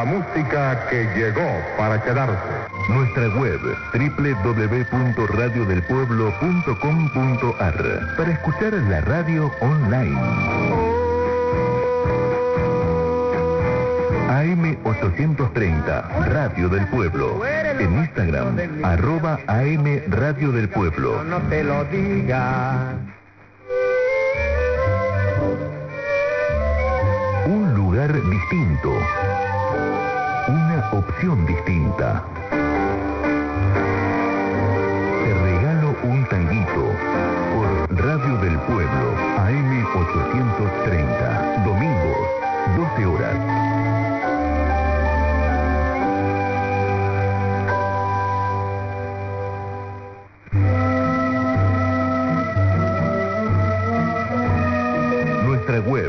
música que llegó para quedarse. Nuestra web www.radiodelpueblo.com.ar para escuchar la radio online. AM830, Radio del Pueblo. En Instagram, @AM Radio del Pueblo. No te lo diga. Un lugar distinto. Una opción distinta. Te regalo un tanguito por Radio del Pueblo, AM830. Domingos, 12 horas. Nuestra web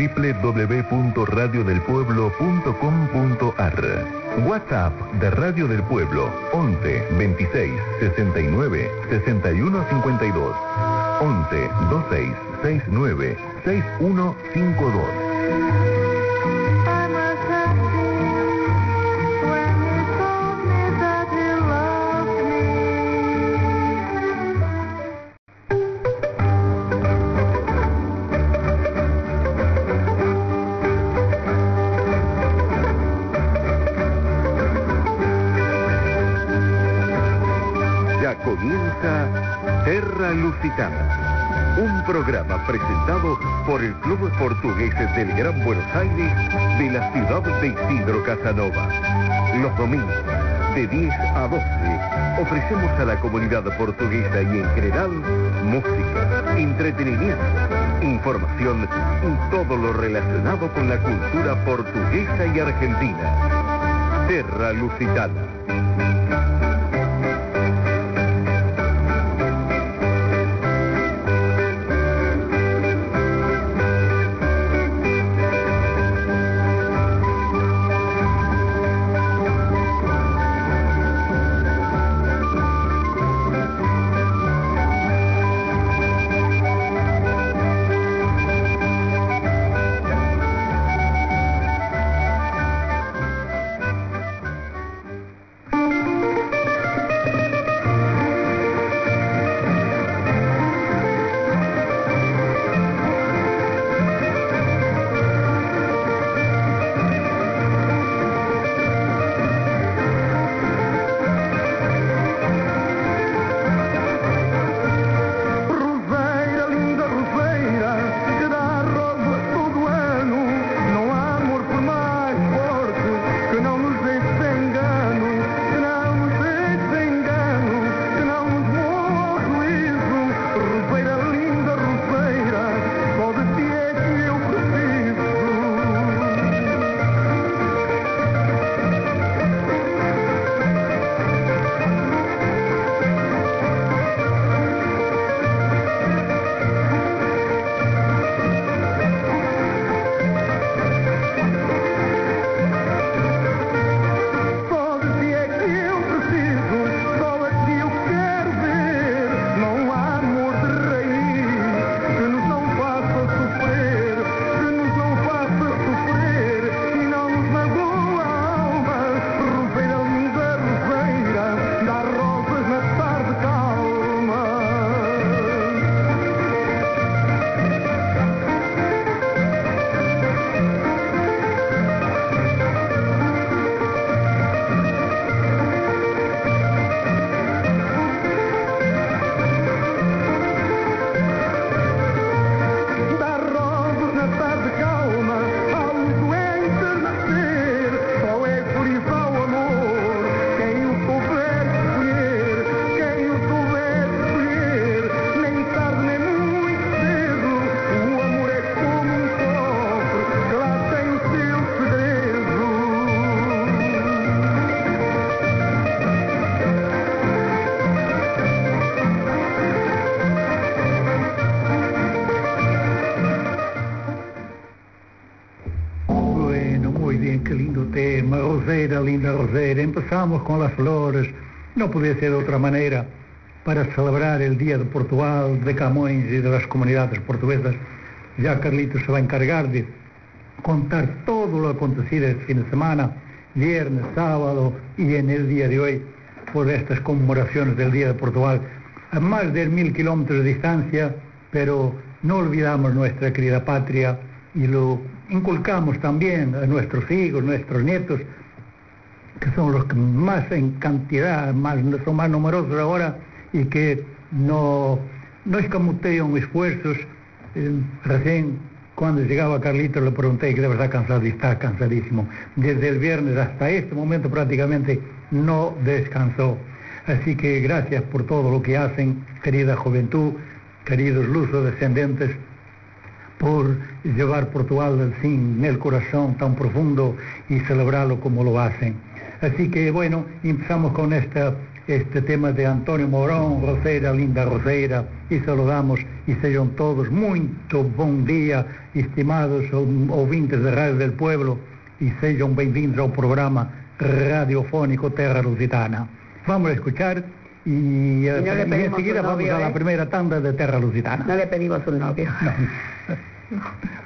www.radiodelpueblo.com.ar. WhatsApp de Radio del Pueblo 11 26 69 61 52 11 26 69 61 52. Comienza Terra Lusitana, un programa presentado por el Club Portugueses del Gran Buenos Aires de la ciudad de Isidro Casanova. Los domingos, de 10 a 12, ofrecemos a la comunidad portuguesa y en general música, entretenimiento, información y todo lo relacionado con la cultura portuguesa y argentina. Terra Lusitana. Linda Rosera, empezamos con las flores, no podía ser de otra manera, para celebrar el Día de Portugal, de Camões y de las comunidades portuguesas. Ya Carlitos se va a encargar de contar todo lo acontecido este fin de semana viernes, sábado y en el día de hoy por estas conmemoraciones del Día de Portugal a más de 1000 kilómetros de distancia, pero no olvidamos nuestra querida patria y lo inculcamos también a nuestros hijos, nuestros nietos, que son los que más en cantidad, son más numerosos ahora y que no escamotean esfuerzos. Recién cuando llegaba Carlitos le pregunté que de verdad cansado, y está cansadísimo. Desde el viernes hasta este momento prácticamente no descansó. Así que gracias por todo lo que hacen, querida juventud, queridos luso-descendentes, por llevar Portugal en el corazón tan profundo y celebrarlo como lo hacen. Así que bueno, empezamos con este tema de Antonio Mourão, Roseira, linda Roseira, y saludamos y sejam todos muito bom dia, estimados ouvintes da Rádio del Pueblo, y sejam bem-vindos ao programa radiofónico Terra Lusitana. Vamos a escuchar y enseguida vamos a la primera tanda de Terra Lusitana. No le pedimos un novio. No.